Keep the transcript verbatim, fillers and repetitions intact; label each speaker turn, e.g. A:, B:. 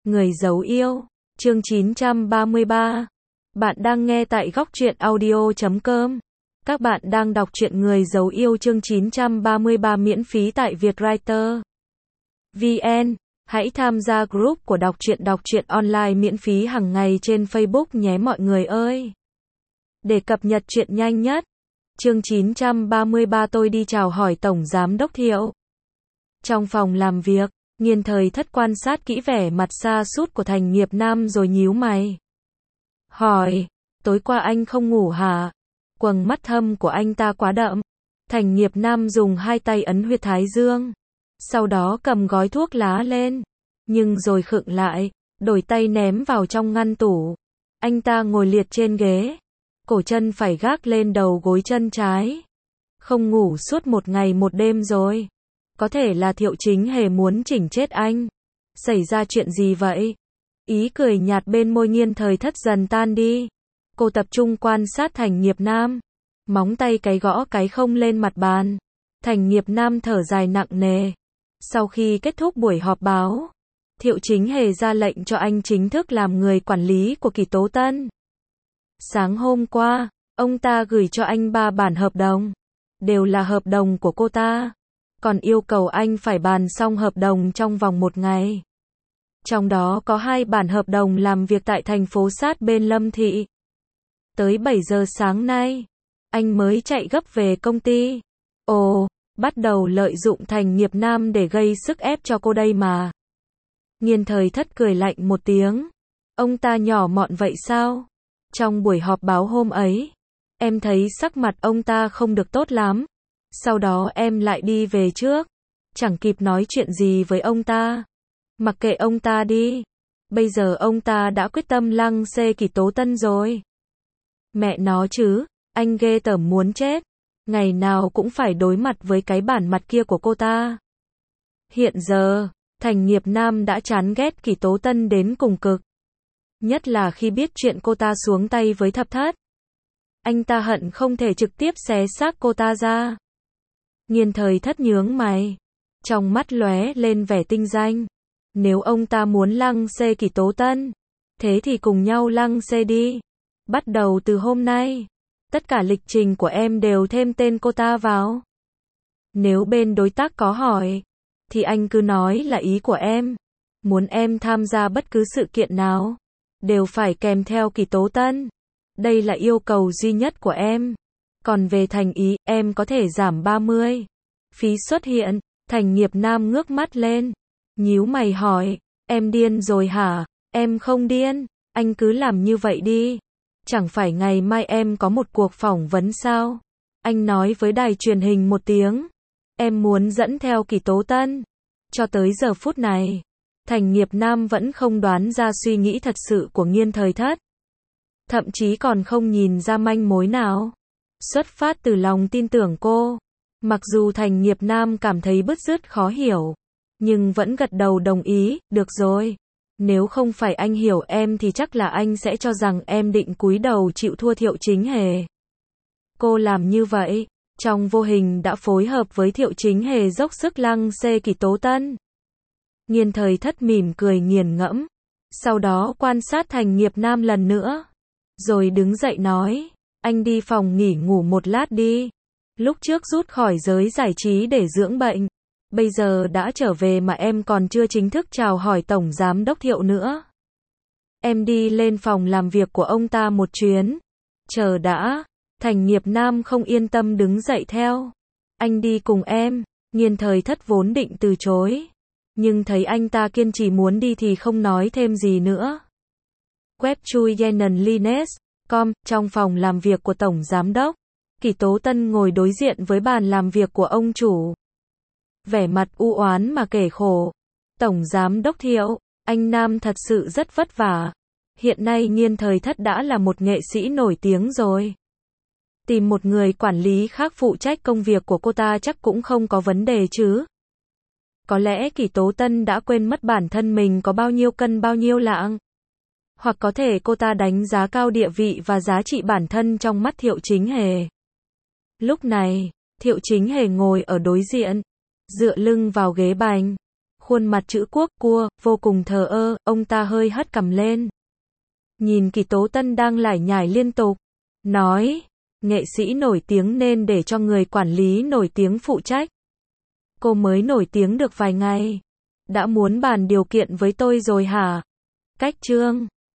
A: Người giấu yêu, chương chín trăm ba mươi ba. Bạn đang nghe tại góc truyện audio chấm com. Các bạn đang đọc truyện Người giấu yêu chương chín trăm ba mươi ba miễn phí tại Vietwriter vê en. Hãy tham gia group của đọc truyện đọc truyện online miễn phí hàng ngày trên Facebook nhé mọi người ơi. Để cập nhật truyện nhanh nhất. Chương chín trăm ba mươi ba tôi đi chào hỏi Tổng Giám Đốc Thiệu. Trong phòng làm việc, Nghiên Thời Thất quan sát kỹ vẻ mặt sa sút của Thành Nghiệp Nam rồi nhíu mày. Hỏi, tối qua anh không ngủ hả? Quầng mắt thâm của anh ta quá đậm. Thành Nghiệp Nam dùng hai tay ấn huyệt thái dương. Sau đó cầm gói thuốc lá lên. Nhưng rồi khựng lại, đổi tay ném vào trong ngăn tủ. Anh ta ngồi liệt trên ghế. Cổ chân phải gác lên đầu gối chân trái. Không ngủ suốt một ngày một đêm rồi. Có thể là Thiệu Chính Hề muốn chỉnh chết anh. Xảy ra chuyện gì vậy? Ý cười nhạt bên môi Nghiên Thời Thất dần tan đi. Cô tập trung quan sát Thành Nghiệp Nam. Móng tay cái gõ cái không lên mặt bàn. Thành Nghiệp Nam thở dài nặng nề. Sau khi kết thúc buổi họp báo, Thiệu Chính Hề ra lệnh cho anh chính thức làm người quản lý của Kỳ Tố Tân. Sáng hôm qua, ông ta gửi cho anh ba bản hợp đồng. Đều là hợp đồng của cô ta. Còn yêu cầu anh phải bàn xong hợp đồng trong vòng một ngày. Trong đó có hai bản hợp đồng làm việc tại thành phố sát bên Lâm Thị. Tới bảy giờ sáng nay, anh mới chạy gấp về công ty. Ồ, bắt đầu lợi dụng Thành Nghiệp Nam để gây sức ép cho cô đây mà. Nghiên Thời Thất cười lạnh một tiếng. Ông ta nhỏ mọn vậy sao? Trong buổi họp báo hôm ấy, em thấy sắc mặt ông ta không được tốt lắm. Sau đó em lại đi về trước. Chẳng kịp nói chuyện gì với ông ta. Mặc kệ ông ta đi. Bây giờ ông ta đã quyết tâm lăng xê Kỳ Tố Tân rồi. Mẹ nó chứ, anh ghê tởm muốn chết. Ngày nào cũng phải đối mặt với cái bản mặt kia của cô ta. Hiện giờ, Thành Nghiệp Nam đã chán ghét Kỳ Tố Tân đến cùng cực. Nhất là khi biết chuyện cô ta xuống tay với Thập Thất. Anh ta hận không thể trực tiếp xé xác cô ta ra. Nghiên Thời Thất nhướng mày. Trong mắt lóe lên vẻ tinh danh. Nếu ông ta muốn lăng xê Kỳ Tố Tân, thế thì cùng nhau lăng xê đi. Bắt đầu từ hôm nay, tất cả lịch trình của em đều thêm tên cô ta vào. Nếu bên đối tác có hỏi, thì anh cứ nói là ý của em. Muốn em tham gia bất cứ sự kiện nào, đều phải kèm theo Kỳ Tố Tân. Đây là yêu cầu duy nhất của em. Còn về thành ý, em có thể giảm ba mươi. Phí xuất hiện. Thành Nghiệp Nam ngước mắt lên. Nhíu mày hỏi. Em điên rồi hả? Em không điên. Anh cứ làm như vậy đi. Chẳng phải ngày mai em có một cuộc phỏng vấn sao? Anh nói với đài truyền hình một tiếng. Em muốn dẫn theo Kỳ Tố Tân. Cho tới giờ phút này, Thành Nghiệp Nam vẫn không đoán ra suy nghĩ thật sự của Nghiên Thời Thất. Thậm chí còn không nhìn ra manh mối nào. Xuất phát từ lòng tin tưởng cô. Mặc dù Thành Nghiệp Nam cảm thấy bứt rứt khó hiểu. Nhưng vẫn gật đầu đồng ý, được rồi. Nếu không phải anh hiểu em thì chắc là anh sẽ cho rằng em định cúi đầu chịu thua Thiệu Chính Hề. Cô làm như vậy, trong vô hình đã phối hợp với Thiệu Chính Hề dốc sức lăng xê Kỳ Tố Tân. Nghiên Thời Thất mỉm cười nghiền ngẫm. Sau đó quan sát Thành Nghiệp Nam lần nữa. Rồi đứng dậy nói. Anh đi phòng nghỉ ngủ một lát đi. Lúc trước rút khỏi giới giải trí để dưỡng bệnh. Bây giờ đã trở về mà em còn chưa chính thức chào hỏi Tổng Giám Đốc Thiệu nữa. Em đi lên phòng làm việc của ông ta một chuyến. Chờ đã. Thành Nghiệp Nam không yên tâm đứng dậy theo. Anh đi cùng em. Nghiên Thời Thất vốn định từ chối. Nhưng thấy anh ta kiên trì muốn đi thì không nói thêm gì nữa. Web chui Yenan Lines. Com, trong phòng làm việc của Tổng Giám Đốc. Kỳ Tố Tân ngồi đối diện với bàn làm việc của ông chủ. Vẻ mặt u oán mà kể khổ. Tổng Giám Đốc Thiệu, anh Nam thật sự rất vất vả. Hiện nay Nghiên Thời Thất đã là một nghệ sĩ nổi tiếng rồi. Tìm một người quản lý khác phụ trách công việc của cô ta chắc cũng không có vấn đề chứ. Có lẽ Kỳ Tố Tân đã quên mất bản thân mình có bao nhiêu cân bao nhiêu lạng. Hoặc có thể cô ta đánh giá cao địa vị và giá trị bản thân trong mắt Thiệu Chính Hề. Lúc này, Thiệu Chính Hề ngồi ở đối diện, dựa lưng vào ghế bành. khuôn mặt chữ quốc, cua, vô cùng thờ ơ, ông ta hơi hất cằm lên. Nhìn Kỳ Tố Tân đang lải nhải liên tục. Nói, nghệ sĩ nổi tiếng nên để cho người quản lý nổi tiếng phụ trách. Cô mới nổi tiếng được vài ngày. Đã muốn bàn điều kiện với tôi rồi hả? Cách chương